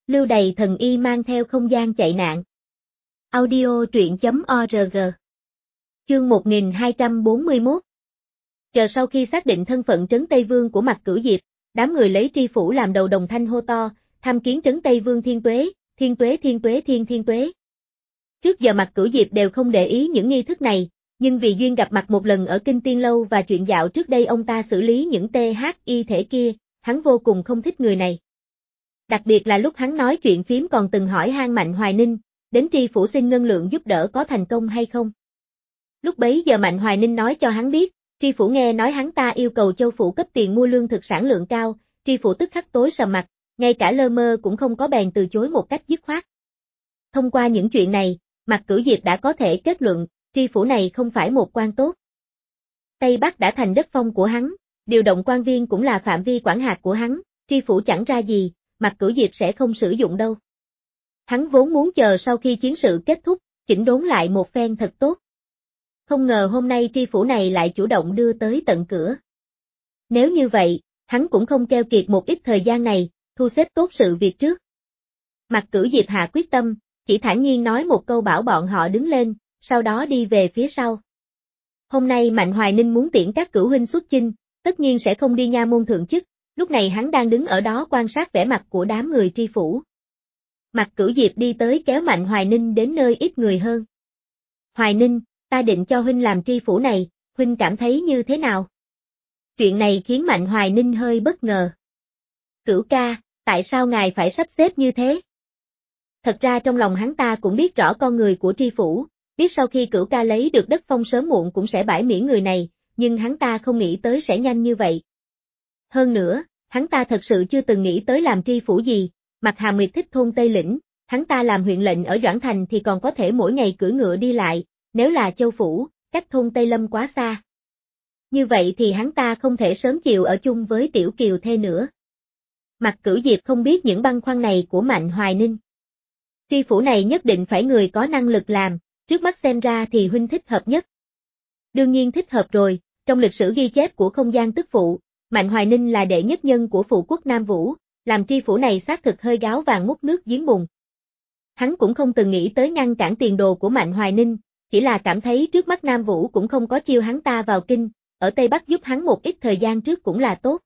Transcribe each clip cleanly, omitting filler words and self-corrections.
Lưu Đày thần y mang theo không gian chạy nạn. Audio truyện.org. Chương 1241. Chờ sau khi xác định thân phận trấn Tây Vương của Mạc Cửu Diệp, đám người lấy tri phủ làm đầu đồng thanh hô to, tham kiến trấn Tây Vương Thiên Tuế, Thiên Tuế Thiên Tuế Thiên Tuế. Trước giờ Mạc Cửu Diệp đều không để ý những nghi thức này, nhưng vì duyên gặp mặt một lần ở Kinh Tiên Lâu và chuyện dạo trước đây ông ta xử lý những THI thể kia, hắn vô cùng không thích người này. Đặc biệt là lúc hắn nói chuyện phím còn từng hỏi han Mạnh Hoài Ninh, đến tri phủ xin ngân lượng giúp đỡ có thành công hay không. Lúc bấy giờ Mạnh Hoài Ninh nói cho hắn biết, tri phủ nghe nói hắn ta yêu cầu châu phủ cấp tiền mua lương thực sản lượng cao, tri phủ tức khắc tối sầm mặt, ngay cả lơ mơ cũng không có bèn từ chối một cách dứt khoát. Thông qua những chuyện này, Mạc Cửu Diệp đã có thể kết luận, tri phủ này không phải một quan tốt. Tây Bắc đã thành đất phong của hắn, điều động quan viên cũng là phạm vi quản hạt của hắn, tri phủ chẳng ra gì, Mạc Cửu Diệp sẽ không sử dụng đâu. Hắn vốn muốn chờ sau khi chiến sự kết thúc, chỉnh đốn lại một phen thật tốt. Không ngờ hôm nay tri phủ này lại chủ động đưa tới tận cửa. Nếu như vậy, hắn cũng không keo kiệt một ít thời gian này, thu xếp tốt sự việc trước. Mạc Cửu Diệp hạ quyết tâm, chỉ thản nhiên nói một câu bảo bọn họ đứng lên, sau đó đi về phía sau. Hôm nay Mạnh Hoài Ninh muốn tiễn các cửu huynh xuất chinh, tất nhiên sẽ không đi nha môn thượng chức, lúc này hắn đang đứng ở đó quan sát vẻ mặt của đám người tri phủ. Mạc Cửu Diệp đi tới kéo Mạnh Hoài Ninh đến nơi ít người hơn. Hoài Ninh, ta định cho huynh làm tri phủ này, huynh cảm thấy như thế nào? Chuyện này khiến Mạnh Hoài Ninh hơi bất ngờ. Cửu ca, tại sao ngài phải sắp xếp như thế? Thật ra trong lòng hắn ta cũng biết rõ con người của tri phủ, biết sau khi Cửu ca lấy được đất phong sớm muộn cũng sẽ bãi miễn người này, nhưng hắn ta không nghĩ tới sẽ nhanh như vậy. Hơn nữa, hắn ta thật sự chưa từng nghĩ tới làm tri phủ gì, Mạc Hà Nguyệt thích thôn Tây Lĩnh, hắn ta làm huyện lệnh ở Doãn Thành thì còn có thể mỗi ngày cưỡi ngựa đi lại, nếu là châu phủ, cách thôn Tây Lâm quá xa. Như vậy thì hắn ta không thể sớm chiều ở chung với Tiểu Kiều Thê nữa. Mạc Cửu Diệp không biết những băn khoăn này của Mạnh Hoài Ninh. Tri phủ này nhất định phải người có năng lực làm, trước mắt xem ra thì huynh thích hợp nhất. Đương nhiên thích hợp rồi, trong lịch sử ghi chép của không gian tức phụ, Mạnh Hoài Ninh là đệ nhất nhân của phụ quốc Nam Vũ, làm tri phủ này xác thực hơi gáo vàng múc nước giếng bùn. Hắn cũng không từng nghĩ tới ngăn cản tiền đồ của Mạnh Hoài Ninh, chỉ là cảm thấy trước mắt Nam Vũ cũng không có chiêu hắn ta vào kinh, ở Tây Bắc giúp hắn một ít thời gian trước cũng là tốt.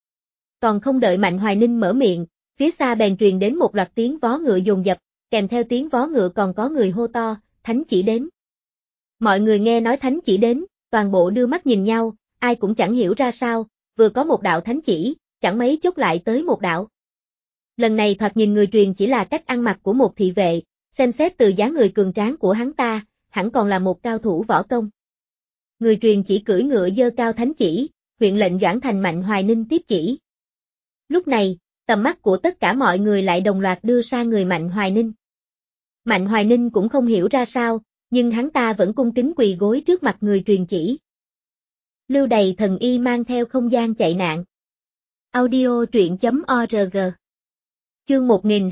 Còn không đợi Mạnh Hoài Ninh mở miệng, phía xa bèn truyền đến một loạt tiếng vó ngựa dồn dập, kèm theo tiếng vó ngựa còn có người hô to, Thánh chỉ đến. Mọi người nghe nói Thánh chỉ đến, toàn bộ đưa mắt nhìn nhau, ai cũng chẳng hiểu ra sao, vừa có một đạo thánh chỉ, chẳng mấy chốc lại tới một đạo. Lần này thoạt nhìn người truyền chỉ là cách ăn mặc của một thị vệ, xem xét từ dáng người cường tráng của hắn ta, hẳn còn là một cao thủ võ công. Người truyền chỉ cưỡi ngựa giơ cao thánh chỉ, huyện lệnh Doãn Thành Mạnh Hoài Ninh tiếp chỉ. Lúc này, tầm mắt của tất cả mọi người lại đồng loạt đưa sang người Mạnh Hoài Ninh. Mạnh Hoài Ninh cũng không hiểu ra sao, nhưng hắn ta vẫn cung kính quỳ gối trước mặt người truyền chỉ. Lưu Đày thần y mang theo không gian chạy nạn. Audio truyện.org. Chương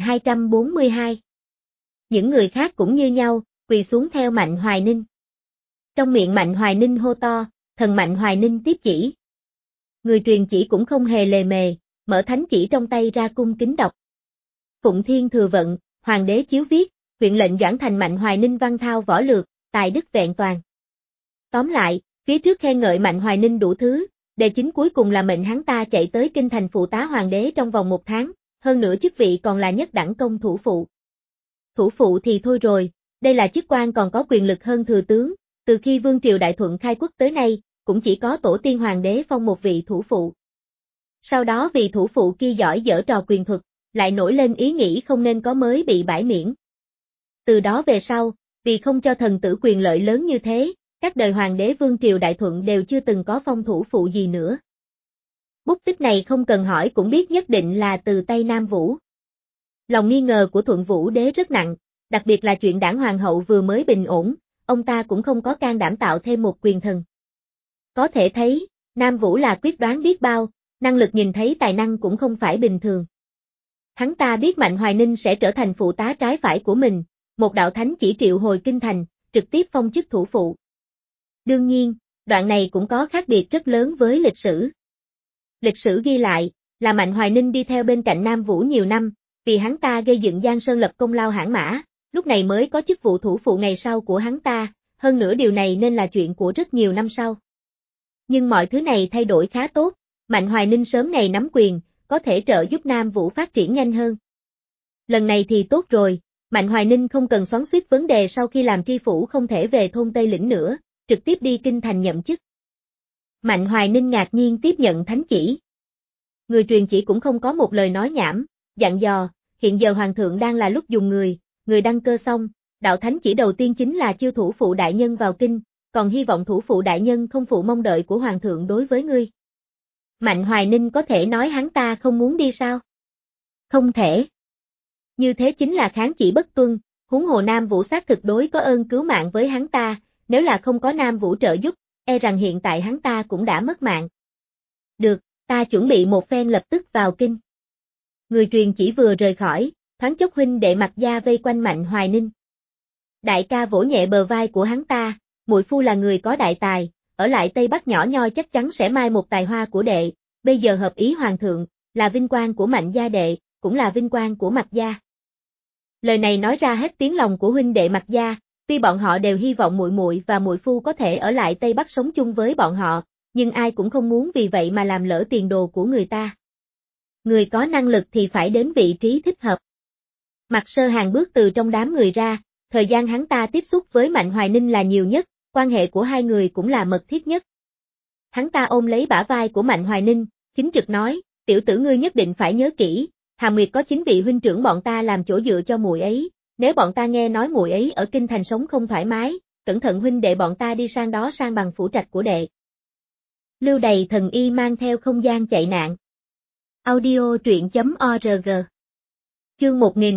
1242. Những người khác cũng như nhau, quỳ xuống theo Mạnh Hoài Ninh. Trong miệng Mạnh Hoài Ninh hô to, thần Mạnh Hoài Ninh tiếp chỉ. Người truyền chỉ cũng không hề lề mề, mở thánh chỉ trong tay ra cung kính đọc. Phụng Thiên thừa vận, Hoàng đế chiếu viết, huyện lệnh Doãn Thành Mạnh Hoài Ninh văn thao võ lược, tài đức vẹn toàn. Tóm lại, phía trước khen ngợi Mạnh Hoài Ninh đủ thứ, đề chính cuối cùng là mệnh hắn ta chạy tới kinh thành phụ tá hoàng đế trong vòng 1 tháng, hơn nữa chức vị còn là nhất đẳng công thủ phụ. Thủ phụ thì thôi rồi, đây là chức quan còn có quyền lực hơn thừa tướng, từ khi Vương triều Đại Thuận khai quốc tới nay, cũng chỉ có tổ tiên hoàng đế phong một vị thủ phụ. Sau đó vì thủ phụ kia giỏi dở trò quyền thuật, lại nổi lên ý nghĩ không nên có mới bị bãi miễn. Từ đó về sau, vì không cho thần tử quyền lợi lớn như thế, các đời hoàng đế Vương triều Đại Thuận đều chưa từng có phong thủ phụ gì nữa. Bút tích này không cần hỏi cũng biết nhất định là từ tay Nam Vũ. Lòng nghi ngờ của Thuận Vũ đế rất nặng, đặc biệt là chuyện đảng hoàng hậu vừa mới bình ổn, ông ta cũng không có can đảm tạo thêm một quyền thần. Có thể thấy, Nam Vũ là quyết đoán biết bao, năng lực nhìn thấy tài năng cũng không phải bình thường. Hắn ta biết Mạnh Hoài Ninh sẽ trở thành phụ tá trái phải của mình, một đạo thánh chỉ triệu hồi kinh thành, trực tiếp phong chức thủ phụ. Đương nhiên, đoạn này cũng có khác biệt rất lớn với lịch sử. Lịch sử ghi lại, là Mạnh Hoài Ninh đi theo bên cạnh Nam Vũ nhiều năm, vì hắn ta gây dựng Giang Sơn lập công lao hãn mã, lúc này mới có chức vụ thủ phụ ngày sau của hắn ta, hơn nữa điều này nên là chuyện của rất nhiều năm sau. Nhưng mọi thứ này thay đổi khá tốt, Mạnh Hoài Ninh sớm ngày nắm quyền, có thể trợ giúp Nam Vũ phát triển nhanh hơn. Lần này thì tốt rồi, Mạnh Hoài Ninh không cần xoắn xuýt vấn đề sau khi làm tri phủ không thể về thôn Tây Lĩnh nữa, trực tiếp đi kinh thành nhậm chức. Mạnh Hoài Ninh ngạc nhiên tiếp nhận thánh chỉ. Người truyền chỉ cũng không có một lời nói nhảm, dặn dò, hiện giờ hoàng thượng đang là lúc dùng người đăng cơ xong, đạo thánh chỉ đầu tiên chính là chiêu thủ phụ đại nhân vào kinh, còn hy vọng thủ phụ đại nhân không phụ mong đợi của hoàng thượng đối với ngươi. Mạnh Hoài Ninh có thể nói hắn ta không muốn đi sao? Không thể. Như thế chính là kháng chỉ bất tuân, huống hồ Nam Vũ xác thực đối có ơn cứu mạng với hắn ta, nếu là không có Nam Vũ trợ giúp, e rằng hiện tại hắn ta cũng đã mất mạng. Được, ta chuẩn bị một phen lập tức vào kinh. Người truyền chỉ vừa rời khỏi, thoáng chốc huynh đệ Mạc Gia vây quanh Mạnh Hoài Ninh. Đại ca vỗ nhẹ bờ vai của hắn ta, muội phu là người có đại tài, ở lại Tây Bắc nhỏ nhoi chắc chắn sẽ mai một tài hoa của đệ, bây giờ hợp ý hoàng thượng, là vinh quang của Mạnh gia đệ, cũng là vinh quang của Mạc Gia. Lời này nói ra hết tiếng lòng của huynh đệ Mạc Gia, tuy bọn họ đều hy vọng muội muội và muội phu có thể ở lại Tây Bắc sống chung với bọn họ, nhưng ai cũng không muốn vì vậy mà làm lỡ tiền đồ của người ta. Người có năng lực thì phải đến vị trí thích hợp. Mạc Sơ Hàng bước từ trong đám người ra, thời gian hắn ta tiếp xúc với Mạnh Hoài Ninh là nhiều nhất, quan hệ của hai người cũng là mật thiết nhất. Hắn ta ôm lấy bả vai của Mạnh Hoài Ninh, chính trực nói, tiểu tử ngươi nhất định phải nhớ kỹ, Hàm Nguyệt có 9 vị huynh trưởng bọn ta làm chỗ dựa cho muội ấy, nếu bọn ta nghe nói muội ấy ở kinh thành sống không thoải mái, cẩn thận huynh đệ bọn ta đi sang đó sang bằng phủ trạch của đệ. Lưu Đày thần y mang theo không gian chạy nạn. Audio truyện.org. Chương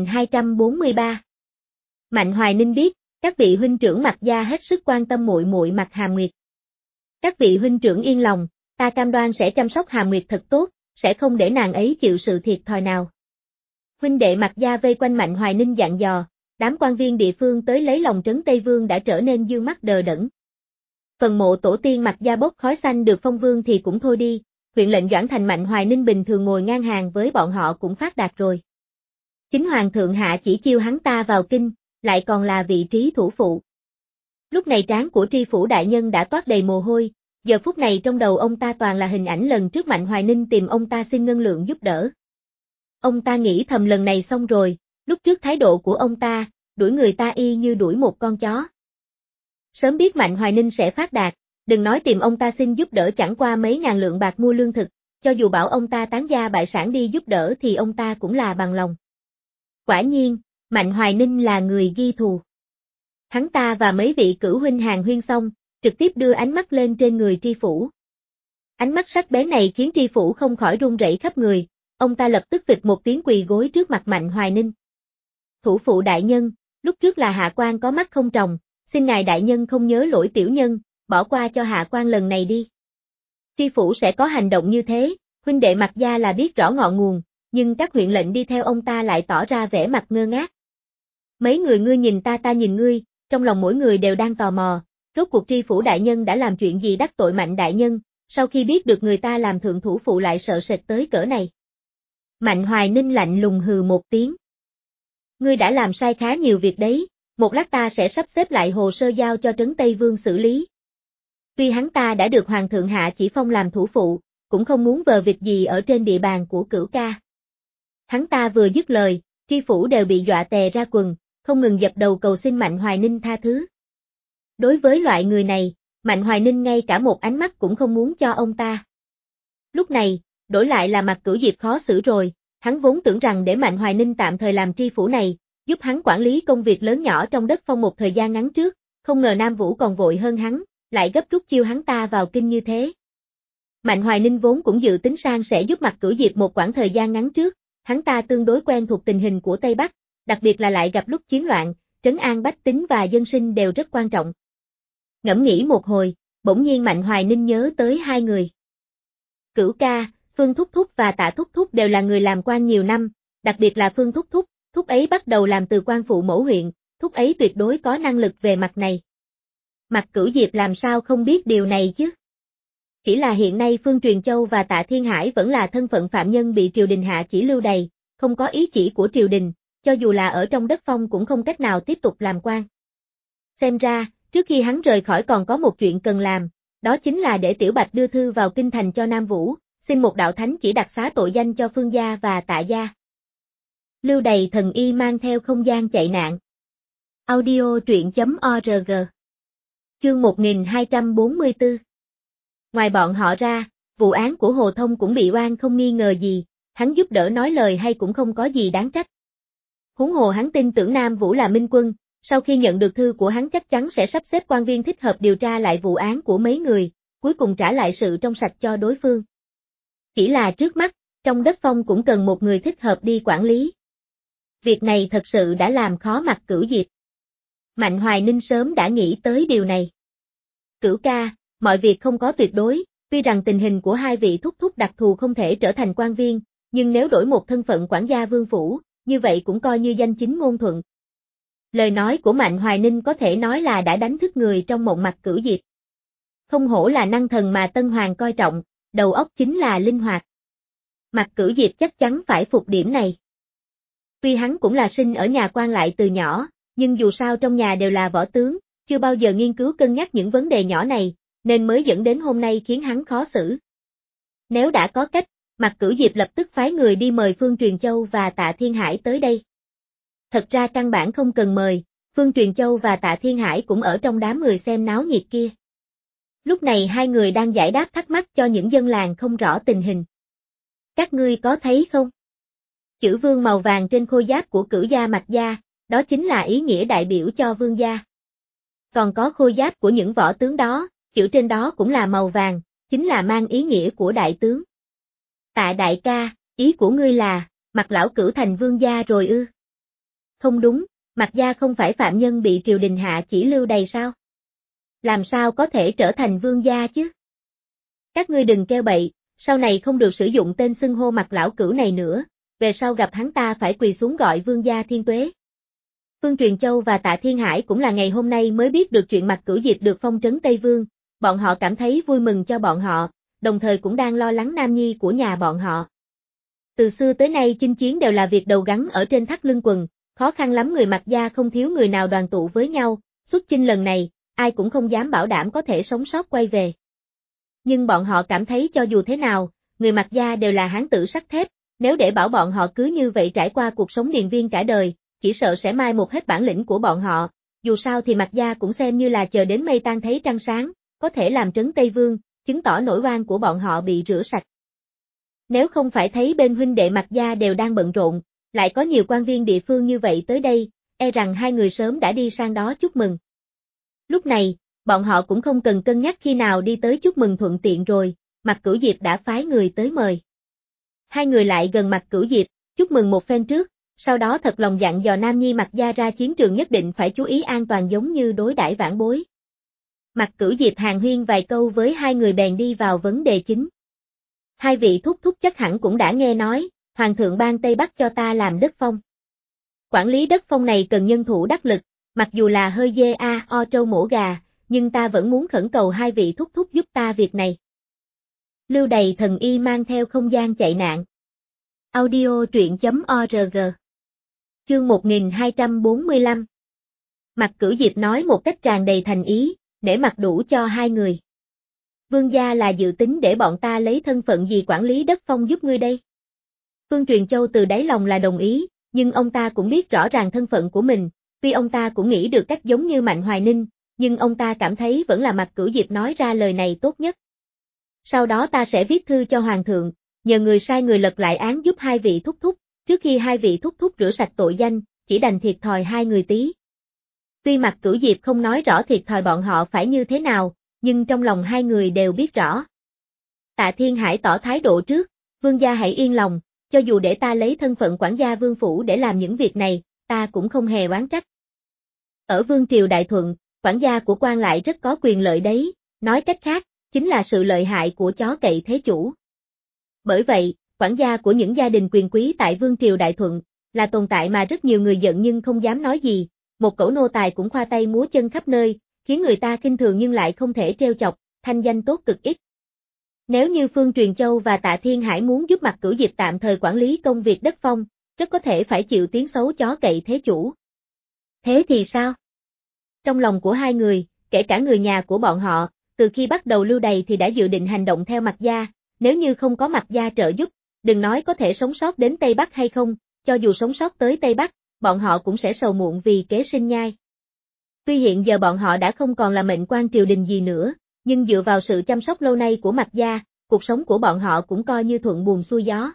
1243. Mạnh Hoài Ninh biết, các vị huynh trưởng Mạc Gia hết sức quan tâm muội muội Mạc Hàm Nguyệt. Các vị huynh trưởng yên lòng, ta cam đoan sẽ chăm sóc Hàm Nguyệt thật tốt, sẽ không để nàng ấy chịu sự thiệt thòi nào. Huynh đệ Mạc Gia vây quanh Mạnh Hoài Ninh dặn dò, đám quan viên địa phương tới lấy lòng trấn Tây Vương đã trở nên dương mắt đờ đẫn. Phần mộ tổ tiên Mạc Gia bốc khói xanh được phong vương thì cũng thôi đi, huyện lệnh Doãn Thành Mạnh Hoài Ninh bình thường ngồi ngang hàng với bọn họ cũng phát đạt rồi. Chính hoàng thượng hạ chỉ chiêu hắn ta vào kinh, lại còn là vị trí thủ phụ. Lúc này trán của tri phủ đại nhân đã toát đầy mồ hôi, giờ phút này trong đầu ông ta toàn là hình ảnh lần trước Mạnh Hoài Ninh tìm ông ta xin ngân lượng giúp đỡ. Ông ta nghĩ thầm lần này xong rồi, lúc trước thái độ của ông ta, đuổi người ta y như đuổi một con chó. Sớm biết Mạnh Hoài Ninh sẽ phát đạt, đừng nói tìm ông ta xin giúp đỡ chẳng qua mấy ngàn lượng bạc mua lương thực, cho dù bảo ông ta tán gia bại sản đi giúp đỡ thì ông ta cũng là bằng lòng. Quả nhiên, Mạnh Hoài Ninh là người ghi thù. Hắn ta và mấy vị cửu huynh hàn huyên xong, trực tiếp đưa ánh mắt lên trên người tri phủ. Ánh mắt sắc bén này khiến tri phủ không khỏi run rẩy khắp người, ông ta lập tức vịt một tiếng quỳ gối trước mặt Mạnh Hoài Ninh. Thủ phụ đại nhân, lúc trước là hạ quan có mắt không tròng, xin ngài đại nhân không nhớ lỗi tiểu nhân, bỏ qua cho hạ quan lần này đi. Tri phủ sẽ có hành động như thế, huynh đệ Mạc Gia là biết rõ ngọn nguồn, nhưng các huyện lệnh đi theo ông ta lại tỏ ra vẻ mặt ngơ ngác. Mấy người ngươi nhìn ta ta nhìn ngươi, trong lòng mỗi người đều đang tò mò, rốt cuộc tri phủ đại nhân đã làm chuyện gì đắc tội Mạnh đại nhân, sau khi biết được người ta làm thượng thủ phụ lại sợ sệt tới cỡ này. Mạnh Hoài Ninh lạnh lùng hừ một tiếng. Ngươi đã làm sai khá nhiều việc đấy, một lát ta sẽ sắp xếp lại hồ sơ giao cho Trấn Tây Vương xử lý. Tuy hắn ta đã được Hoàng thượng hạ chỉ phong làm thủ phụ, cũng không muốn vờ việc gì ở trên địa bàn của Cửu ca. Hắn ta vừa dứt lời, tri phủ đều bị dọa tè ra quần, không ngừng dập đầu cầu xin Mạnh Hoài Ninh tha thứ. Đối với loại người này, Mạnh Hoài Ninh ngay cả một ánh mắt cũng không muốn cho ông ta. Lúc này, đổi lại là Mạc Cửu Diệp khó xử rồi, hắn vốn tưởng rằng để Mạnh Hoài Ninh tạm thời làm tri phủ này, giúp hắn quản lý công việc lớn nhỏ trong đất phong một thời gian ngắn trước, không ngờ Nam Vũ còn vội hơn hắn, lại gấp rút chiêu hắn ta vào kinh như thế. Mạnh Hoài Ninh vốn cũng dự tính sang sẽ giúp Mạc Cửu Diệp một quãng thời gian ngắn trước, hắn ta tương đối quen thuộc tình hình của Tây Bắc, đặc biệt là lại gặp lúc chiến loạn, trấn an bách tính và dân sinh đều rất quan trọng. Ngẫm nghĩ một hồi, bỗng nhiên Mạnh Hoài Ninh nhớ tới hai người. Cửu ca, Phương Thúc Thúc và Tạ Thúc Thúc đều là người làm quan nhiều năm, đặc biệt là Phương Thúc Thúc, Thúc ấy bắt đầu làm từ quan phụ mẫu huyện, Thúc ấy tuyệt đối có năng lực về mặt này. Mạc Cửu Diệp làm sao không biết điều này chứ? Chỉ là hiện nay Phương Truyền Châu và Tạ Thiên Hải vẫn là thân phận phạm nhân bị triều đình hạ chỉ lưu đày, không có ý chỉ của triều đình, cho dù là ở trong đất phong cũng không cách nào tiếp tục làm quan. Xem ra, trước khi hắn rời khỏi còn có một chuyện cần làm, đó chính là để Tiểu Bạch đưa thư vào kinh thành cho Nam Vũ, xin một đạo thánh chỉ đặc xá tội danh cho Phương gia và Tạ gia. Lưu Đày thần y mang theo không gian chạy nạn. Audio truyện.org. Chương 1244. Ngoài bọn họ ra, vụ án của Hồ Thông cũng bị oan không nghi ngờ gì, hắn giúp đỡ nói lời hay cũng không có gì đáng trách. Huống hồ hắn tin tưởng Nam Vũ là minh quân, sau khi nhận được thư của hắn chắc chắn sẽ sắp xếp quan viên thích hợp điều tra lại vụ án của mấy người, cuối cùng trả lại sự trong sạch cho đối phương. Chỉ là trước mắt, trong đất phong cũng cần một người thích hợp đi quản lý. Việc này thật sự đã làm khó Mạc Cửu Diệp. Mạnh Hoài Ninh sớm đã nghĩ tới điều này. Cửu ca, mọi việc không có tuyệt đối, tuy rằng tình hình của hai vị thúc thúc đặc thù không thể trở thành quan viên, nhưng nếu đổi một thân phận quản gia vương phủ, như vậy cũng coi như danh chính ngôn thuận. Lời nói của Mạnh Hoài Ninh có thể nói là đã đánh thức người trong mộng Mạc Cửu Diệp. Không hổ là năng thần mà Tân Hoàng coi trọng, đầu óc chính là linh hoạt. Mạc Cửu Diệp chắc chắn phải phục điểm này. Tuy hắn cũng là sinh ở nhà quan lại từ nhỏ, nhưng dù sao trong nhà đều là võ tướng, chưa bao giờ nghiên cứu cân nhắc những vấn đề nhỏ này, nên mới dẫn đến hôm nay khiến hắn khó xử. Nếu đã có cách, Mạc Cửu Diệp lập tức phái người đi mời Phương Truyền Châu và Tạ Thiên Hải tới đây. Thật ra căn bản không cần mời, Phương Truyền Châu và Tạ Thiên Hải cũng ở trong đám người xem náo nhiệt kia. Lúc này hai người đang giải đáp thắc mắc cho những dân làng không rõ tình hình. Các ngươi có thấy không? Chữ vương màu vàng trên khôi giáp của Cửu gia Mạc gia, đó chính là ý nghĩa đại biểu cho vương gia. Còn có khôi giáp của những võ tướng đó, chữ trên đó cũng là màu vàng, chính là mang ý nghĩa của đại tướng. Tạ đại ca, ý của ngươi là, Mạc lão Cửu thành vương gia rồi ư? Không đúng, Mạc gia không phải phạm nhân bị triều đình hạ chỉ Lưu Đày sao? Làm sao có thể trở thành vương gia chứ? Các ngươi đừng kêu bậy, sau này không được sử dụng tên xưng hô Mạc lão Cửu này nữa, về sau gặp hắn ta phải quỳ xuống gọi vương gia thiên tuế. Phương Truyền Châu và Tạ Thiên Hải cũng là ngày hôm nay mới biết được chuyện Mạc Cửu Diệp được phong trấn Tây Vương, bọn họ cảm thấy vui mừng cho bọn họ, đồng thời cũng đang lo lắng nam nhi của nhà bọn họ. Từ xưa tới nay chinh chiến đều là việc đầu gắn ở trên thắt lưng quần, khó khăn lắm người Mạc gia không thiếu người nào đoàn tụ với nhau, xuất chinh lần này, ai cũng không dám bảo đảm có thể sống sót quay về. Nhưng bọn họ cảm thấy cho dù thế nào, người Mạc gia đều là hán tử sắt thép, nếu để bảo bọn họ cứ như vậy trải qua cuộc sống điền viên cả đời, chỉ sợ sẽ mai một hết bản lĩnh của bọn họ, dù sao thì Mạc gia cũng xem như là chờ đến mây tan thấy trăng sáng, có thể làm trấn Tây Vương, chứng tỏ nổi oan của bọn họ bị rửa sạch. Nếu không phải thấy bên huynh đệ Mạc gia đều đang bận rộn, lại có nhiều quan viên địa phương như vậy tới đây, e rằng hai người sớm đã đi sang đó chúc mừng. Lúc này, bọn họ cũng không cần cân nhắc khi nào đi tới chúc mừng thuận tiện rồi, Mạc Cửu Diệp đã phái người tới mời. Hai người lại gần Mạc Cửu Diệp, chúc mừng một phen trước, sau đó thật lòng dặn dò nam nhi Mạc gia ra chiến trường nhất định phải chú ý an toàn giống như đối đãi vãn bối. Mạc Cửu Diệp hàn huyên vài câu với hai người bèn đi vào vấn đề chính. Hai vị thúc thúc chắc hẳn cũng đã nghe nói, Hoàng thượng ban Tây Bắc cho ta làm đất phong. Quản lý đất phong này cần nhân thủ đắc lực, mặc dù là hơi dê o trâu mổ gà, nhưng ta vẫn muốn khẩn cầu hai vị thúc thúc giúp ta việc này. Lưu Đày thần y mang theo không gian chạy nạn. Audio truyện.org. Chương 1245. Mạc Cửu Diệp nói một cách tràn đầy thành ý, để mặt đủ cho hai người. Vương gia là dự tính để bọn ta lấy thân phận gì quản lý đất phong giúp ngươi đây? Phương Truyền Châu từ đáy lòng là đồng ý, nhưng ông ta cũng biết rõ ràng thân phận của mình, tuy ông ta cũng nghĩ được cách giống như Mạnh Hoài Ninh, nhưng ông ta cảm thấy vẫn là Mạc Cửu Diệp nói ra lời này tốt nhất. Sau đó ta sẽ viết thư cho Hoàng thượng, nhờ người sai người lật lại án giúp hai vị thúc thúc, trước khi hai vị thúc thúc rửa sạch tội danh, chỉ đành thiệt thòi hai người tí. Tuy Mạc Cửu Diệp không nói rõ thiệt thòi bọn họ phải như thế nào, nhưng trong lòng hai người đều biết rõ. Tạ Thiên Hải tỏ thái độ trước, vương gia hãy yên lòng, cho dù để ta lấy thân phận quản gia vương phủ để làm những việc này, ta cũng không hề oán trách. Ở vương triều Đại Thuận, quản gia của quan lại rất có quyền lợi đấy, nói cách khác, chính là sự lợi hại của chó cậy thế chủ. Bởi vậy, quản gia của những gia đình quyền quý tại vương triều Đại Thuận, là tồn tại mà rất nhiều người giận nhưng không dám nói gì, một cẩu nô tài cũng khoa tay múa chân khắp nơi, khiến người ta khinh thường nhưng lại không thể trêu chọc, thanh danh tốt cực ít. Nếu như Phương Truyền Châu và Tạ Thiên Hải muốn giúp Mạc Cửu Diệp tạm thời quản lý công việc đất phong, rất có thể phải chịu tiếng xấu chó cậy thế chủ. Thế thì sao? Trong lòng của hai người, kể cả người nhà của bọn họ, từ khi bắt đầu lưu đày thì đã dự định hành động theo Mạc gia, nếu như không có Mạc gia trợ giúp, đừng nói có thể sống sót đến Tây Bắc hay không, cho dù sống sót tới Tây Bắc, bọn họ cũng sẽ sầu muộn vì kế sinh nhai. Tuy hiện giờ bọn họ đã không còn là mệnh quan triều đình gì nữa, nhưng dựa vào sự chăm sóc lâu nay của Mạc gia, cuộc sống của bọn họ cũng coi như thuận buồm xuôi gió.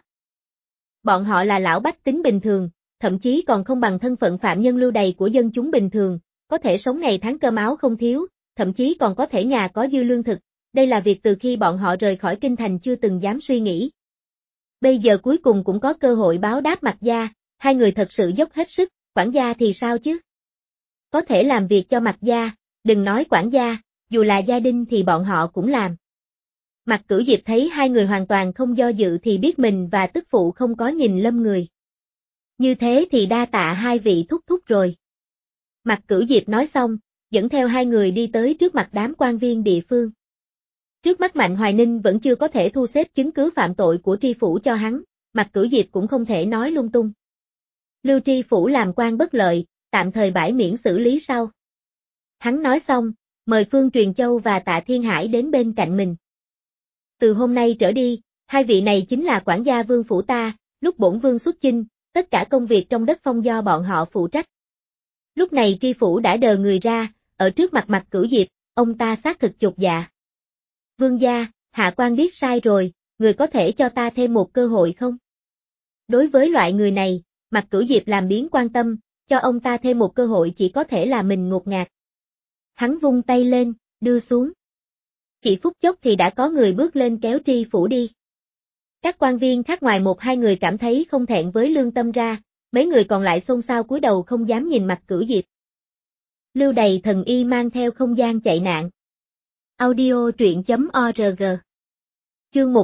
Bọn họ là lão bách tính bình thường, thậm chí còn không bằng thân phận phạm nhân lưu đày của dân chúng bình thường, có thể sống ngày tháng cơm áo không thiếu, thậm chí còn có thể nhà có dư lương thực, đây là việc từ khi bọn họ rời khỏi kinh thành chưa từng dám suy nghĩ. Bây giờ cuối cùng cũng có cơ hội báo đáp Mạc gia, hai người thật sự dốc hết sức, quản gia thì sao chứ? Có thể làm việc cho Mạc gia, đừng nói quản gia, dù là gia đình thì bọn họ cũng làm. Mạc Cửu Diệp thấy hai người hoàn toàn không do dự thì biết mình và tức phụ không có nhìn lâm người. Như thế thì đa tạ hai vị thúc thúc rồi. Mạc Cửu Diệp nói xong, dẫn theo hai người đi tới trước mặt đám quan viên địa phương. Trước mắt Mạnh Hoài Ninh vẫn chưa có thể thu xếp chứng cứ phạm tội của tri phủ cho hắn, Mạc Cửu Diệp cũng không thể nói lung tung. Lưu tri phủ làm quan bất lợi, tạm thời bãi miễn xử lý sau. Hắn nói xong, mời Phương Truyền Châu và Tạ Thiên Hải đến bên cạnh mình. Từ hôm nay trở đi, hai vị này chính là quản gia vương phủ ta, lúc bổn vương xuất chinh, tất cả công việc trong đất phong do bọn họ phụ trách. Lúc này tri phủ đã đờ người ra, ở trước mặt Mạc Cửu Diệp, ông ta xác thực chột dạ. Vương gia, hạ quan biết sai rồi, người có thể cho ta thêm một cơ hội không? Đối với loại người này, Mạc Cửu Diệp làm biến quan tâm, cho ông ta thêm một cơ hội chỉ có thể là mình ngột ngạt. Hắn vung tay lên, đưa xuống. Chỉ phút chốc thì đã có người bước lên kéo tri phủ đi. Các quan viên khác ngoài một hai người cảm thấy không thẹn với lương tâm ra, mấy người còn lại xôn xao cúi đầu không dám nhìn Mạc Cửu Diệp. Lưu đày thần y mang theo không gian chạy nạn. Audio truyện.org. Chương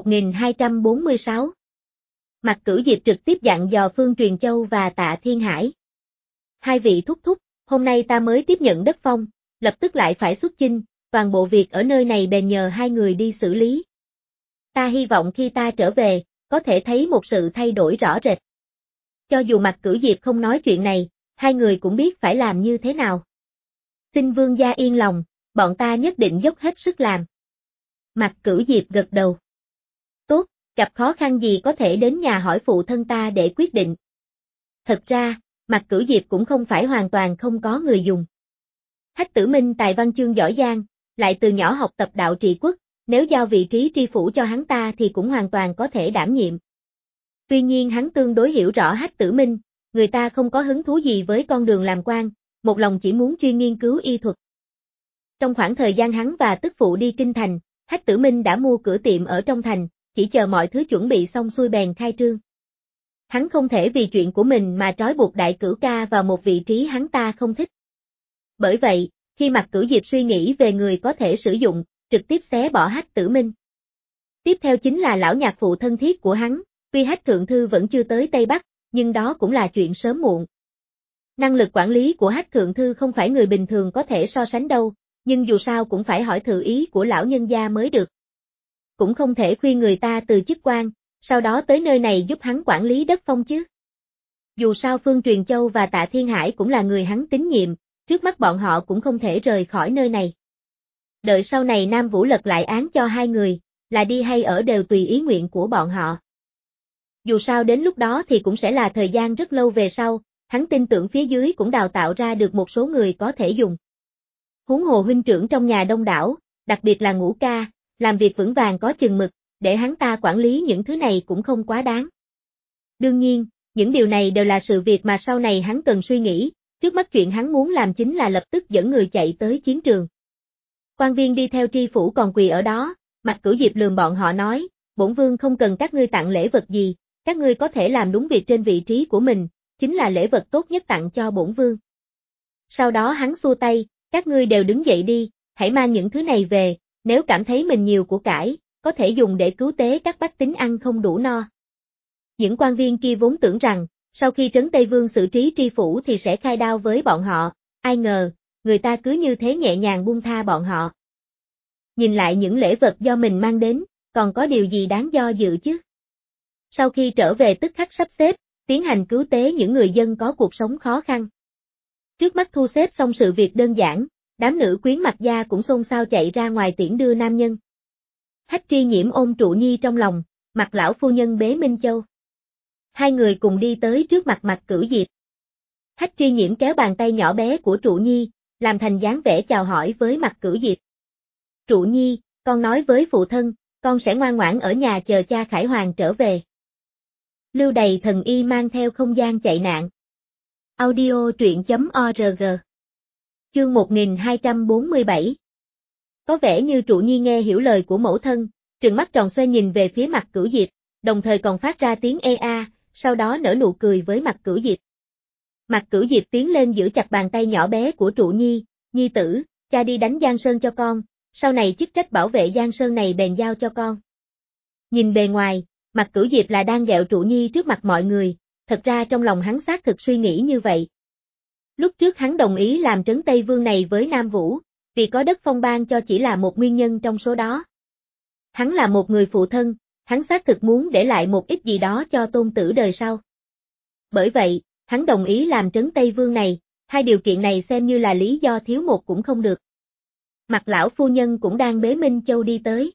1246. Mạc Cửu Diệp trực tiếp dặn dò Phương Truyền Châu và Tạ Thiên Hải. Hai vị thúc thúc, hôm nay ta mới tiếp nhận đất phong, lập tức lại phải xuất chinh, toàn bộ việc ở nơi này bèn nhờ hai người đi xử lý. Ta hy vọng khi ta trở về, có thể thấy một sự thay đổi rõ rệt. Cho dù Mạc Cửu Diệp không nói chuyện này, hai người cũng biết phải làm như thế nào. Xin vương gia yên lòng, bọn ta nhất định dốc hết sức làm. Mạc Cửu Diệp gật đầu. Tốt, gặp khó khăn gì có thể đến nhà hỏi phụ thân ta để quyết định. Thật ra, Mạc Cửu Diệp cũng không phải hoàn toàn không có người dùng. Hách Tử Minh tài văn chương giỏi giang, lại từ nhỏ học tập đạo trị quốc, nếu giao vị trí tri phủ cho hắn ta thì cũng hoàn toàn có thể đảm nhiệm. Tuy nhiên hắn tương đối hiểu rõ Hách Tử Minh, người ta không có hứng thú gì với con đường làm quan, một lòng chỉ muốn chuyên nghiên cứu y thuật. Trong khoảng thời gian hắn và tức phụ đi kinh thành, Hách Tử Minh đã mua cửa tiệm ở trong thành, chỉ chờ mọi thứ chuẩn bị xong xuôi bèn khai trương. Hắn không thể vì chuyện của mình mà trói buộc Đại Cửu ca vào một vị trí hắn ta không thích. Bởi vậy, khi Mạc Cửu Diệp suy nghĩ về người có thể sử dụng, trực tiếp xé bỏ Hách Tử Minh. Tiếp theo chính là lão nhạc phụ thân thiết của hắn, tuy Hách Thượng Thư vẫn chưa tới Tây Bắc, nhưng đó cũng là chuyện sớm muộn. Năng lực quản lý của Hách Thượng Thư không phải người bình thường có thể so sánh đâu, nhưng dù sao cũng phải hỏi thử ý của lão nhân gia mới được. Cũng không thể khuyên người ta từ chức quan, sau đó tới nơi này giúp hắn quản lý đất phong chứ. Dù sao Phương Truyền Châu và Tạ Thiên Hải cũng là người hắn tín nhiệm, trước mắt bọn họ cũng không thể rời khỏi nơi này. Đợi sau này Nam Vũ lật lại án cho hai người, là đi hay ở đều tùy ý nguyện của bọn họ. Dù sao đến lúc đó thì cũng sẽ là thời gian rất lâu về sau, hắn tin tưởng phía dưới cũng đào tạo ra được một số người có thể dùng. Huống hồ huynh trưởng trong nhà đông đảo, đặc biệt là Ngũ ca, làm việc vững vàng có chừng mực, để hắn ta quản lý những thứ này cũng không quá đáng. Đương nhiên, những điều này đều là sự việc mà sau này hắn cần suy nghĩ, trước mắt chuyện hắn muốn làm chính là lập tức dẫn người chạy tới chiến trường. Quan viên đi theo tri phủ còn quỳ ở đó, Mạc Cửu Diệp lườm bọn họ nói, bổn vương không cần các ngươi tặng lễ vật gì, các ngươi có thể làm đúng việc trên vị trí của mình, chính là lễ vật tốt nhất tặng cho bổn vương. Sau đó hắn xua tay, các ngươi đều đứng dậy đi, hãy mang những thứ này về, nếu cảm thấy mình nhiều của cải, có thể dùng để cứu tế các bách tính ăn không đủ no. Những quan viên kia vốn tưởng rằng, sau khi Trấn Tây Vương xử trí tri phủ thì sẽ khai đao với bọn họ, ai ngờ, người ta cứ như thế nhẹ nhàng buông tha bọn họ. Nhìn lại những lễ vật do mình mang đến, còn có điều gì đáng do dự chứ? Sau khi trở về tức khắc sắp xếp, tiến hành cứu tế những người dân có cuộc sống khó khăn. Trước mắt thu xếp xong sự việc đơn giản, đám nữ quyến Mạc gia cũng xôn xao chạy ra ngoài tiễn đưa nam nhân. Hách Tri Nhiễm ôm Trụ Nhi trong lòng, Mạc lão phu nhân bế Minh Châu. Hai người cùng đi tới trước mặt Mạc Cửu Diệp. Hách Tri Nhiễm kéo bàn tay nhỏ bé của Trụ Nhi, làm thành dáng vẻ chào hỏi với Mạc Cửu Diệp. Trụ Nhi, con nói với phụ thân, con sẽ ngoan ngoãn ở nhà chờ cha Khải Hoàng trở về. Lưu Đầy Thần Y mang theo không gian chạy nạn. Audio truyện.org. Chương 1247. Có vẻ như Trụ Nhi nghe hiểu lời của mẫu thân, trừng mắt tròn xoe nhìn về phía Mạc Cửu Diệp, đồng thời còn phát ra tiếng ê a, sau đó nở nụ cười với Mạc Cửu Diệp. Mạc Cửu Diệp tiến lên giữ chặt bàn tay nhỏ bé của Trụ Nhi, Nhi tử, cha đi đánh Giang Sơn cho con, sau này chức trách bảo vệ Giang Sơn này bèn giao cho con. Nhìn bề ngoài, Mạc Cửu Diệp là đang ghẹo Trụ Nhi trước mặt mọi người, thật ra trong lòng hắn xác thực suy nghĩ như vậy. Lúc trước hắn đồng ý làm trấn Tây Vương này với Nam Vũ, vì có đất phong ban cho chỉ là một nguyên nhân trong số đó. Hắn là một người phụ thân, hắn xác thực muốn để lại một ít gì đó cho tôn tử đời sau. Bởi vậy, hắn đồng ý làm trấn Tây Vương này, hai điều kiện này xem như là lý do thiếu một cũng không được. Mạc lão phu nhân cũng đang bế Minh Châu đi tới.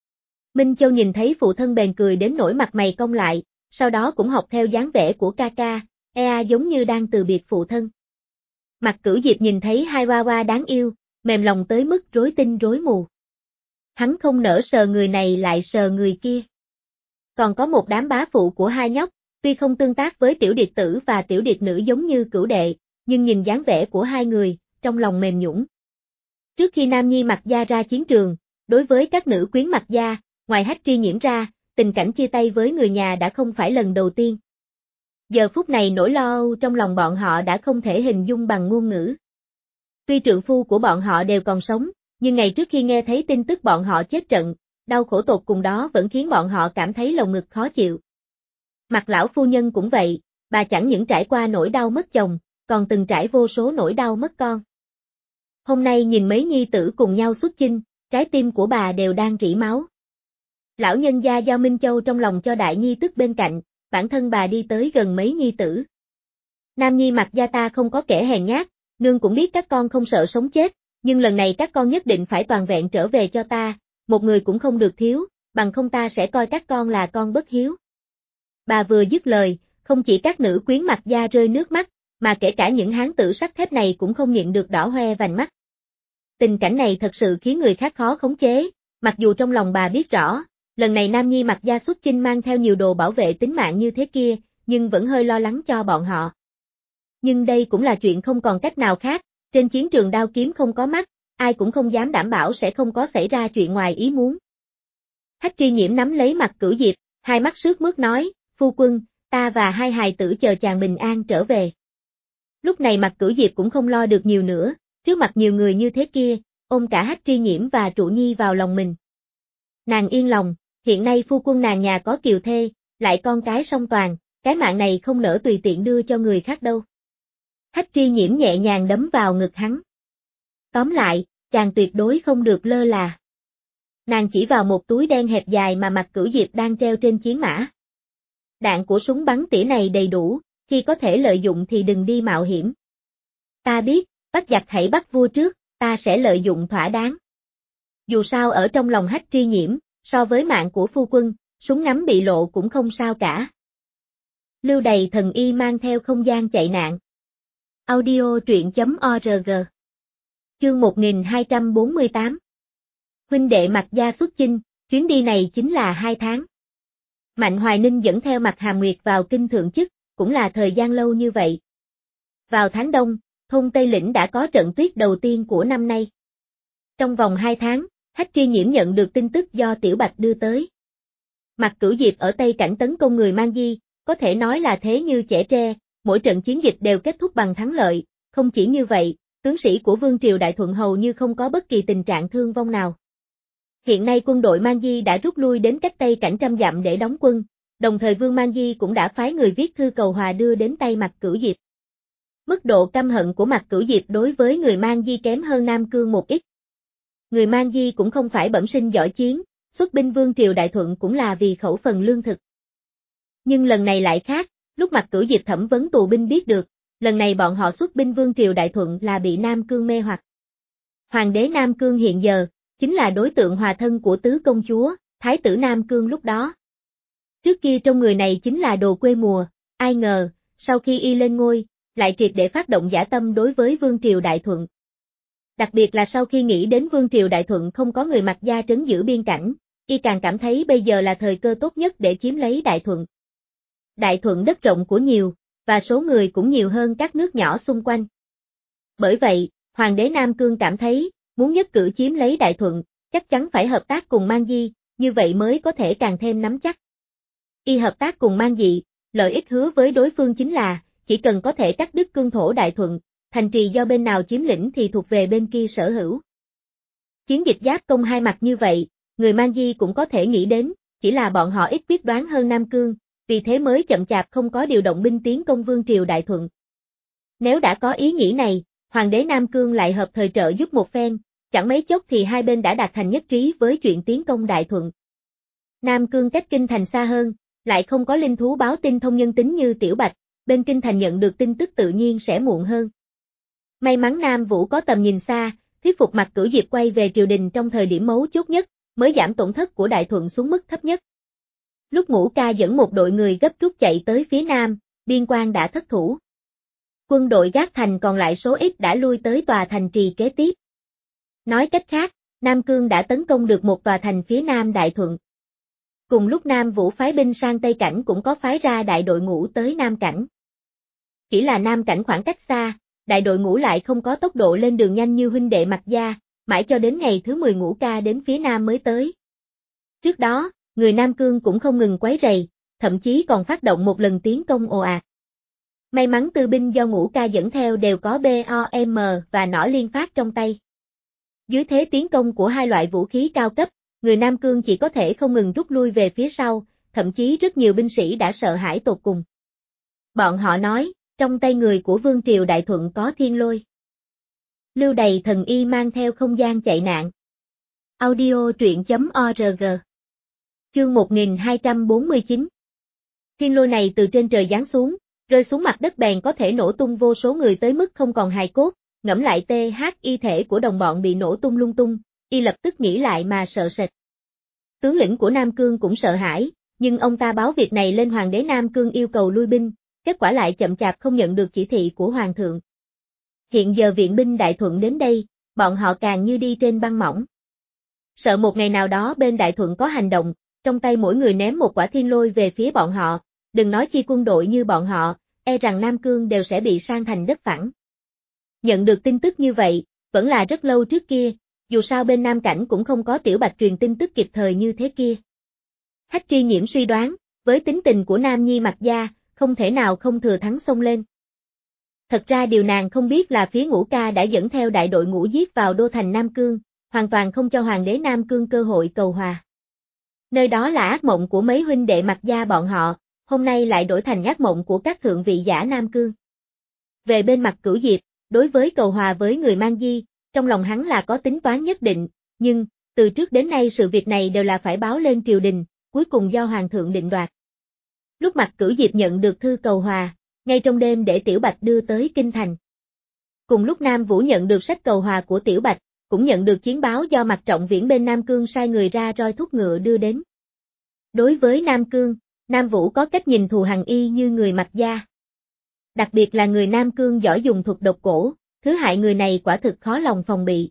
Minh Châu nhìn thấy phụ thân bèn cười đến nỗi mặt mày cong lại, sau đó cũng học theo dáng vẻ của ca ca, giống như đang từ biệt phụ thân. Mạc Cửu Diệp nhìn thấy hai hoa hoa đáng yêu, mềm lòng tới mức rối tinh rối mù. Hắn không nỡ sờ người này lại sờ người kia. Còn có một đám bá phụ của hai nhóc, tuy không tương tác với tiểu điệt tử và tiểu điệt nữ giống như cửu đệ, nhưng nhìn dáng vẻ của hai người, trong lòng mềm nhũn. Trước khi Nam Nhi Mạc gia ra chiến trường, đối với các nữ quyến Mạc gia, ngoài Hách Tri Nhiễm ra, tình cảnh chia tay với người nhà đã không phải lần đầu tiên. Giờ phút này nỗi lo âu trong lòng bọn họ đã không thể hình dung bằng ngôn ngữ. Tuy trượng phu của bọn họ đều còn sống, nhưng ngày trước khi nghe thấy tin tức bọn họ chết trận, đau khổ tột cùng đó vẫn khiến bọn họ cảm thấy lồng ngực khó chịu. Mạc lão phu nhân cũng vậy, bà chẳng những trải qua nỗi đau mất chồng, còn từng trải vô số nỗi đau mất con. Hôm nay nhìn mấy nhi tử cùng nhau xuất chinh, trái tim của bà đều đang rỉ máu. Lão nhân gia giao Minh Châu trong lòng cho đại nhi tức bên cạnh, bản thân bà đi tới gần mấy nhi tử. Nam Nhi Mạc gia ta không có kẻ hèn nhát, nương cũng biết các con không sợ sống chết, nhưng lần này các con nhất định phải toàn vẹn trở về cho ta, một người cũng không được thiếu, bằng không ta sẽ coi các con là con bất hiếu. Bà vừa dứt lời, không chỉ các nữ quyến Mạc gia rơi nước mắt, mà kể cả những hán tử sắt thép này cũng không nhịn được đỏ hoe vành mắt. Tình cảnh này thật sự khiến người khác khó khống chế, mặc dù trong lòng bà biết rõ, lần này Nam Nhi Mạc gia xuất chinh mang theo nhiều đồ bảo vệ tính mạng như thế kia, nhưng vẫn hơi lo lắng cho bọn họ. Nhưng đây cũng là chuyện không còn cách nào khác, trên chiến trường đao kiếm không có mắt, ai cũng không dám đảm bảo sẽ không có xảy ra chuyện ngoài ý muốn. Hách Tri Nhiễm nắm lấy Mạc Cửu Diệp, hai mắt sướt mướt nói, phu quân, ta và hai hài tử chờ chàng bình an trở về. Lúc này Mạc Cửu Diệp cũng không lo được nhiều nữa, trước mặt nhiều người như thế kia, ôm cả Hách Tri Nhiễm và Trụ Nhi vào lòng mình. Nàng yên lòng, hiện nay phu quân nàng nhà có kiều thê, lại con cái song toàn, cái mạng này không nỡ tùy tiện đưa cho người khác đâu. Hách Tri Nhiễm nhẹ nhàng đấm vào ngực hắn. Tóm lại, chàng tuyệt đối không được lơ là. Nàng chỉ vào một túi đen hẹp dài mà Mạc Cửu Diệp đang treo trên chiến mã. Đạn của súng bắn tỉa này đầy đủ, khi có thể lợi dụng thì đừng đi mạo hiểm. Ta biết, bắt giặc hãy bắt vua trước, ta sẽ lợi dụng thỏa đáng. Dù sao ở trong lòng Hách Tri Nhiễm, so với mạng của phu quân, súng ngắm bị lộ cũng không sao cả. Lưu Đầy Thần Y mang theo không gian chạy nạn. Audio truyện.org. Chương 1248. Huynh đệ Mạc gia xuất chinh, chuyến đi này chính là 2 tháng. Mạnh Hoài Ninh dẫn theo Mạc Hàm Nguyệt vào kinh thượng chức, cũng là thời gian lâu như vậy. Vào tháng đông, thôn Tây Lĩnh đã có trận tuyết đầu tiên của năm nay. Trong vòng 2 tháng, Hách Tri Nhiễm nhận được tin tức do Tiểu Bạch đưa tới. Mạc Cửu Diệp ở Tây Cảnh tấn công người Mang Di, có thể nói là thế như chẻ tre, mỗi trận chiến dịch đều kết thúc bằng thắng lợi, không chỉ như vậy, tướng sĩ của Vương triều Đại Thuận hầu như không có bất kỳ tình trạng thương vong nào. Hiện nay quân đội Mang Di đã rút lui đến cách Tây Cảnh 100 dặm để đóng quân, đồng thời Vương Mang Di cũng đã phái người viết thư cầu hòa đưa đến tay Mạc Cửu Diệp. Mức độ căm hận của Mạc Cửu Diệp đối với người Mang Di kém hơn Nam Cương một ít. Người Mang Di cũng không phải bẩm sinh giỏi chiến, xuất binh Vương triều Đại Thuận cũng là vì khẩu phần lương thực. Nhưng lần này lại khác, Lúc Mặc Cửu Diệp thẩm vấn tù binh biết được, lần này bọn họ xuất binh Vương triều Đại Thuận là bị Nam Cương mê hoặc. Hoàng đế Nam Cương hiện giờ, chính là đối tượng hòa thân của tứ công chúa, thái tử Nam Cương lúc đó. Trước kia trong người này chính là đồ quê mùa, ai ngờ, sau khi y lên ngôi, lại triệt để phát động dã tâm đối với Vương triều Đại Thuận. Đặc biệt là sau khi nghĩ đến Vương triều Đại Thuận không có người Mạc gia trấn giữ biên cảnh, y càng cảm thấy bây giờ là thời cơ tốt nhất để chiếm lấy Đại Thuận. Đại Thuận đất rộng của nhiều, và số người cũng nhiều hơn các nước nhỏ xung quanh. Bởi vậy, Hoàng đế Nam Cương cảm thấy, muốn nhất cử chiếm lấy Đại Thuận, chắc chắn phải hợp tác cùng Mang Di, như vậy mới có thể càng thêm nắm chắc. Y hợp tác cùng Mang Dị, lợi ích hứa với đối phương chính là, chỉ cần có thể cắt đứt cương thổ Đại Thuận, thành trì do bên nào chiếm lĩnh thì thuộc về bên kia sở hữu. Chiến dịch giáp công hai mặt như vậy, người Mang Di cũng có thể nghĩ đến, chỉ là bọn họ ít biết đoán hơn Nam Cương, vì thế mới chậm chạp không có điều động binh tiến công Vương triều Đại Thuận. Nếu đã có ý nghĩ này, Hoàng đế Nam Cương lại hợp thời trợ giúp một phen, chẳng mấy chốc thì hai bên đã đạt thành nhất trí với chuyện tiến công Đại Thuận. Nam Cương cách kinh thành xa hơn, lại không có linh thú báo tin thông nhân tính như Tiểu Bạch, bên kinh thành nhận được tin tức tự nhiên sẽ muộn hơn. May mắn Nam Vũ có tầm nhìn xa, thuyết phục Mặc Cửu Diệp quay về triều đình trong thời điểm mấu chốt nhất, mới giảm tổn thất của Đại Thuận xuống mức thấp nhất. Lúc Ngũ Ca dẫn một đội người gấp rút chạy tới phía nam, biên quan đã thất thủ. Quân đội gác thành còn lại số ít đã lui tới tòa thành trì kế tiếp. Nói cách khác, Nam Cương đã tấn công được một tòa thành phía nam Đại Thuận. Cùng lúc Nam Vũ phái binh sang Tây Cảnh cũng có phái ra đại đội ngũ tới Nam Cảnh. Chỉ là Nam Cảnh khoảng cách xa, đại đội ngũ lại không có tốc độ lên đường nhanh như huynh đệ Mạc gia, mãi cho đến ngày thứ 10 Ngũ Ca đến phía nam mới tới. Trước đó, người Nam Cương cũng không ngừng quấy rầy, thậm chí còn phát động một lần tiến công ồ ạt. May mắn tư binh do Ngũ Ca dẫn theo đều có BOM và nỏ liên phát trong tay. Dưới thế tiến công của hai loại vũ khí cao cấp, người Nam Cương chỉ có thể không ngừng rút lui về phía sau, thậm chí rất nhiều binh sĩ đã sợ hãi tột cùng. Bọn họ nói, trong tay người của Vương triều Đại Thuận có thiên lôi. Lưu Đày thần y mang theo không gian chạy nạn. Audio truyện.org. Chương 1249. Thiên lôi này từ trên trời giáng xuống, rơi xuống mặt đất bèn có thể nổ tung vô số người tới mức không còn hài cốt, ngẫm lại y thể của đồng bọn bị nổ tung lung tung, y lập tức nghĩ lại mà sợ sệt. Tướng lĩnh của Nam Cương cũng sợ hãi, nhưng ông ta báo việc này lên Hoàng đế Nam Cương yêu cầu lui binh, kết quả lại chậm chạp không nhận được chỉ thị của Hoàng thượng. Hiện giờ viện binh Đại Thuận đến đây, bọn họ càng như đi trên băng mỏng. Sợ một ngày nào đó bên Đại Thuận có hành động, trong tay mỗi người ném một quả thiên lôi về phía bọn họ, đừng nói chi quân đội như bọn họ, e rằng Nam Cương đều sẽ bị san thành đất phẳng. Nhận được tin tức như vậy, vẫn là rất lâu trước kia, dù sao bên Nam Cảnh cũng không có Tiểu Bạch truyền tin tức kịp thời như thế kia. Hách Tri Nhiễm suy đoán, với tính tình của Nam Nhi Mạc gia, không thể nào không thừa thắng xông lên. Thật ra điều nàng không biết là phía Ngũ Ca đã dẫn theo đại đội ngũ giết vào đô thành Nam Cương, hoàn toàn không cho Hoàng đế Nam Cương cơ hội cầu hòa. Nơi đó là ác mộng của mấy huynh đệ Mạc gia bọn họ, hôm nay lại đổi thành ác mộng của các thượng vị giả Nam Cương. Về bên Mặc Cửu Diệp, đối với cầu hòa với người Mang Di, trong lòng hắn là có tính toán nhất định, nhưng, từ trước đến nay sự việc này đều là phải báo lên triều đình, cuối cùng do Hoàng thượng định đoạt. Lúc Mặc Cửu Diệp nhận được thư cầu hòa, ngay trong đêm để Tiểu Bạch đưa tới kinh thành. Cùng lúc Nam Vũ nhận được sách cầu hòa của Tiểu Bạch, cũng nhận được chiến báo do Mạc Trọng Viễn bên Nam Cương sai người ra roi thúc ngựa đưa đến. Đối với Nam Cương, Nam Vũ có cách nhìn thù hằn y như người Mạc gia. Đặc biệt là người Nam Cương giỏi dùng thuật độc cổ, thứ hại người này quả thực khó lòng phòng bị.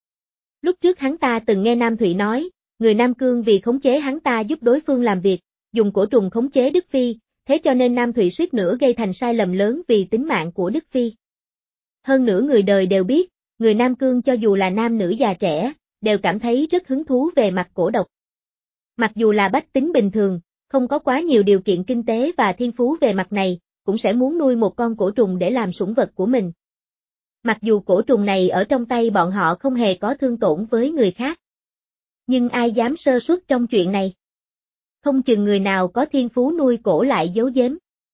Lúc trước hắn ta từng nghe Nam Thụy nói, người Nam Cương vì khống chế hắn ta giúp đối phương làm việc, dùng cổ trùng khống chế Đức Phi, thế cho nên Nam Thụy suýt nữa gây thành sai lầm lớn vì tính mạng của Đức Phi. Hơn nữa người đời đều biết, người Nam Cương cho dù là nam nữ già trẻ, đều cảm thấy rất hứng thú về mặt cổ độc. Mặc dù là bách tính bình thường, không có quá nhiều điều kiện kinh tế và thiên phú về mặt này, cũng sẽ muốn nuôi một con cổ trùng để làm sủng vật của mình. Mặc dù cổ trùng này ở trong tay bọn họ không hề có thương tổn với người khác. Nhưng ai dám sơ suất trong chuyện này? Không chừng người nào có thiên phú nuôi cổ lại giấu giếm.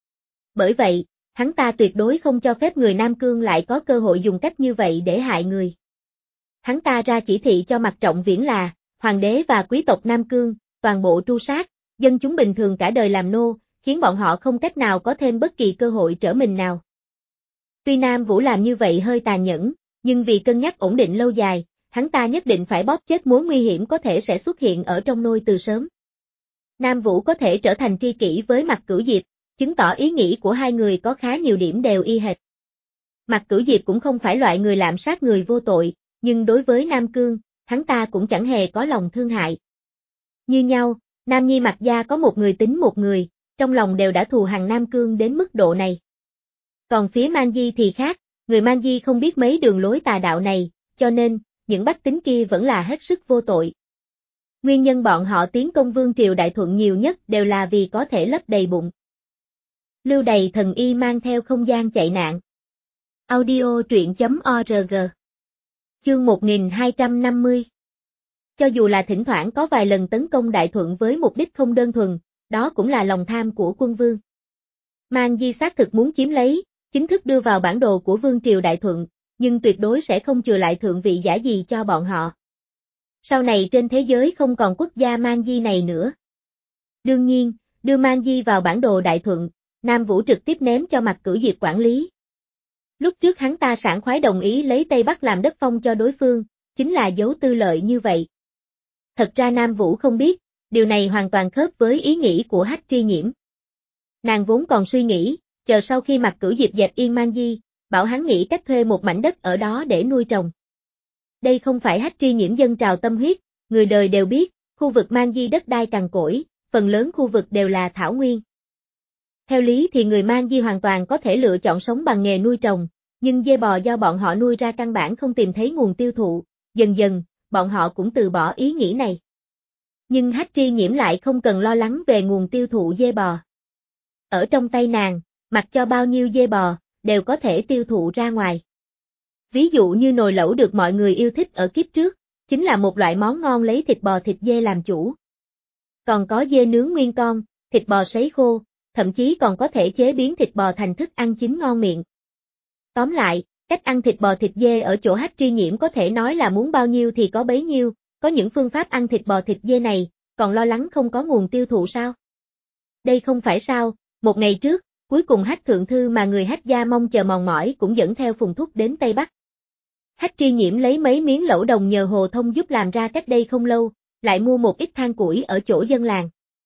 Bởi vậy, hắn ta tuyệt đối không cho phép người Nam Cương lại có cơ hội dùng cách như vậy để hại người. Hắn ta ra chỉ thị cho Mạc Trọng Viễn là, hoàng đế và quý tộc Nam Cương, toàn bộ tru sát, dân chúng bình thường cả đời làm nô, khiến bọn họ không cách nào có thêm bất kỳ cơ hội trở mình nào. Tuy Nam Vũ làm như vậy hơi tàn nhẫn, nhưng vì cân nhắc ổn định lâu dài, hắn ta nhất định phải bóp chết mối nguy hiểm có thể sẽ xuất hiện ở trong nôi từ sớm. Nam Vũ có thể trở thành tri kỷ với Mạc Cửu Diệp, chứng tỏ ý nghĩ của hai người có khá nhiều điểm đều y hệt. Mạc Cửu Diệp cũng không phải loại người lạm sát người vô tội, nhưng đối với Nam Cương, hắn ta cũng chẳng hề có lòng thương hại. Như nhau, Nam Nhi Mạc gia có một người tính một người, trong lòng đều đã thù hằn Nam Cương đến mức độ này. Còn phía Mang Di thì khác, người Mang Di không biết mấy đường lối tà đạo này, cho nên, những bách tính kia vẫn là hết sức vô tội. Nguyên nhân bọn họ tiến công Vương Triều Đại Thuận nhiều nhất đều là vì có thể lấp đầy bụng. Lưu Đầy Thần Y mang theo không gian chạy nạn. Audio truyện.org. Chương 1250. Cho dù là thỉnh thoảng có vài lần tấn công Đại Thuận với mục đích không đơn thuần, đó cũng là lòng tham của quân vương. Mang Di xác thực muốn chiếm lấy, chính thức đưa vào bản đồ của Vương Triều Đại Thuận, nhưng tuyệt đối sẽ không chừa lại thượng vị giả gì cho bọn họ. Sau này trên thế giới không còn quốc gia Mang Di này nữa. Đương nhiên, đưa Mang Di vào bản đồ Đại Thuận, Nam Vũ trực tiếp ném cho Mạc Cửu Diệp quản lý. Lúc trước hắn ta sảng khoái đồng ý lấy Tây Bắc làm đất phong cho đối phương, chính là giấu tư lợi như vậy. Thật ra Nam Vũ không biết, điều này hoàn toàn khớp với ý nghĩ của Hách Tri Nhiễm. Nàng vốn còn suy nghĩ, chờ sau khi Mạc Cửu Diệp dẹp yên Mang Di, bảo hắn nghĩ cách thuê một mảnh đất ở đó để nuôi trồng. Đây không phải Hách Tri Nhiễm dân trào tâm huyết, người đời đều biết, khu vực Mang Di đất đai cằn cỗi, phần lớn khu vực đều là thảo nguyên. Theo lý thì người Mang Di hoàn toàn có thể lựa chọn sống bằng nghề nuôi trồng, nhưng dê bò do bọn họ nuôi ra căn bản không tìm thấy nguồn tiêu thụ, dần dần, bọn họ cũng từ bỏ ý nghĩ này. Nhưng Hách Tri Nhiễm lại không cần lo lắng về nguồn tiêu thụ dê bò. Ở trong tay nàng, mặc cho bao nhiêu dê bò, đều có thể tiêu thụ ra ngoài. Ví dụ như nồi lẩu được mọi người yêu thích ở kiếp trước, chính là một loại món ngon lấy thịt bò thịt dê làm chủ. Còn có dê nướng nguyên con, thịt bò sấy khô, thậm chí còn có thể chế biến thịt bò thành thức ăn chín ngon miệng. Tóm lại, cách ăn thịt bò thịt dê ở chỗ Hách Tri Nhiễm có thể nói là muốn bao nhiêu thì có bấy nhiêu, có những phương pháp ăn thịt bò thịt dê này, còn lo lắng không có nguồn tiêu thụ sao? Đây không phải sao, một ngày trước, cuối cùng Hách Thượng Thư mà người Hách gia mong chờ mòn mỏi cũng dẫn theo Phùng Thúc đến Tây Bắc. Hách Tri Nhiễm lấy mấy miếng lẩu đồng nhờ Hồ Thông giúp làm ra cách đây không lâu, lại mua một ít than củi ở chỗ dân làng.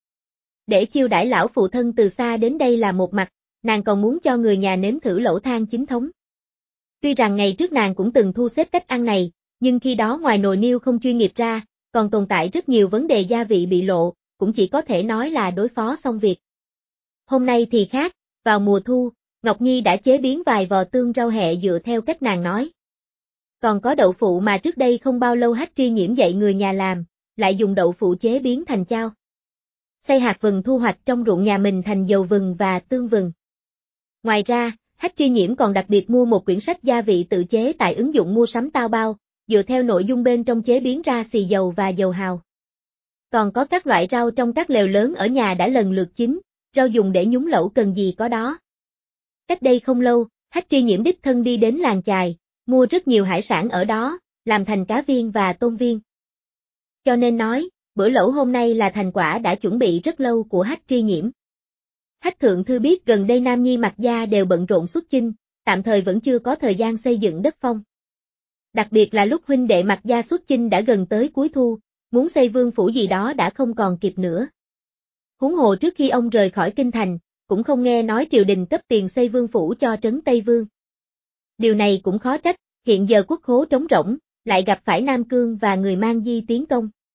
Để chiêu đãi lão phụ thân từ xa đến đây là một mặt, nàng còn muốn cho người nhà nếm thử lẩu than chính thống. Tuy rằng ngày trước nàng cũng từng thu xếp cách ăn này, nhưng khi đó ngoài nồi niêu không chuyên nghiệp ra, còn tồn tại rất nhiều vấn đề gia vị bị lộ, cũng chỉ có thể nói là đối phó xong việc. Hôm nay thì khác, vào mùa thu, Ngọc Nhi đã chế biến vài vò tương rau hẹ dựa theo cách nàng nói. Còn có đậu phụ mà trước đây không bao lâu Hách Tri Nhiễm dạy người nhà làm, lại dùng đậu phụ chế biến thành chao. Xay hạt vừng thu hoạch trong ruộng nhà mình thành dầu vừng và tương vừng. Ngoài ra, Hách Tri Nhiễm còn đặc biệt mua một quyển sách gia vị tự chế tại ứng dụng mua sắm Taobao, dựa theo nội dung bên trong chế biến ra xì dầu và dầu hào. Còn có các loại rau trong các lèo lớn ở nhà đã lần lượt chín, rau dùng để nhúng lẩu cần gì có đó. Cách đây không lâu, Hách Tri Nhiễm đích thân đi đến làng chài, mua rất nhiều hải sản ở đó, làm thành cá viên và tôm viên. Cho nên nói, bữa lẩu hôm nay là thành quả đã chuẩn bị rất lâu của Hách Tri Nhiễm. Hách Thượng Thư biết gần đây Nam Nhi Mạc gia đều bận rộn xuất chinh, tạm thời vẫn chưa có thời gian xây dựng đất phong. Đặc biệt là lúc huynh đệ Mạc gia xuất chinh đã gần tới cuối thu, muốn xây vương phủ gì đó đã không còn kịp nữa. Huống hồ trước khi ông rời khỏi kinh thành, cũng không nghe nói triều đình cấp tiền xây vương phủ cho trấn Tây Vương. Điều này cũng khó trách, hiện giờ quốc khố trống rỗng, lại gặp phải Nam Cương và người Mang Di tiến công.